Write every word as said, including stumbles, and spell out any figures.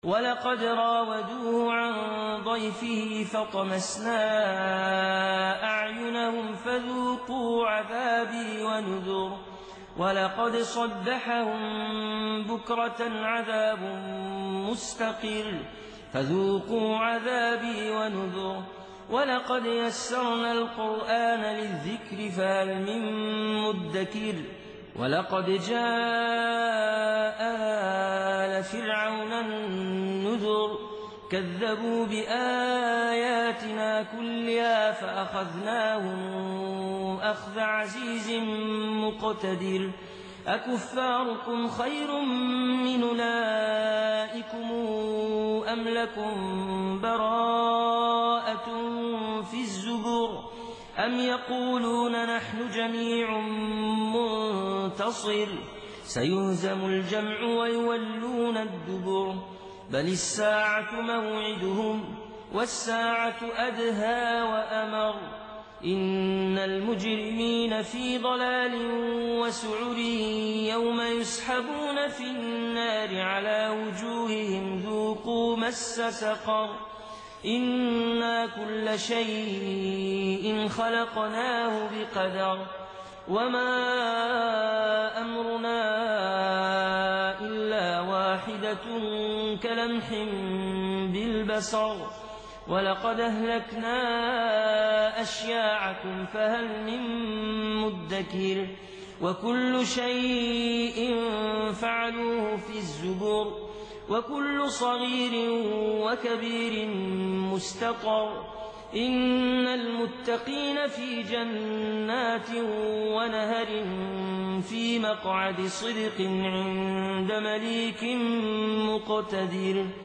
ولقد راودوه عن ضيفه فطمسنا أعينهم فذوقوا عذابي ونذر ولقد صبحهم بكرة عذاب مستقر فذوقوا عذابي ونذر ولقد يسرنا القرآن للذكر فهل من مدكر ولقد جاء آل فرعون النذر كذبوا بآياتنا كلها فأخذناهم أخذ عزيز مقتدر أكفاركم خير من أولئكم أم لكم براءة في الزبر أم يقولون نحن جميع منتصر سيهزم الجمع ويولون الدبر بل الساعة موعدهم والساعة أدهى وأمر إن المجرمين في ضلال وسعر يوم يسحبون في النار على وجوههم ذوقوا مس سقر إنا كل شيء خلقناه بقدر وما أمرنا إلا واحدة كلمح بالبصر ولقد أهلكنا أشياعكم فهل من مدكر وكل شيء فعلوه في الزبر وكل صغير وكبير مستقر إن المتقين في جنات ونهر في مقعد صدق عند مليك مقتدر.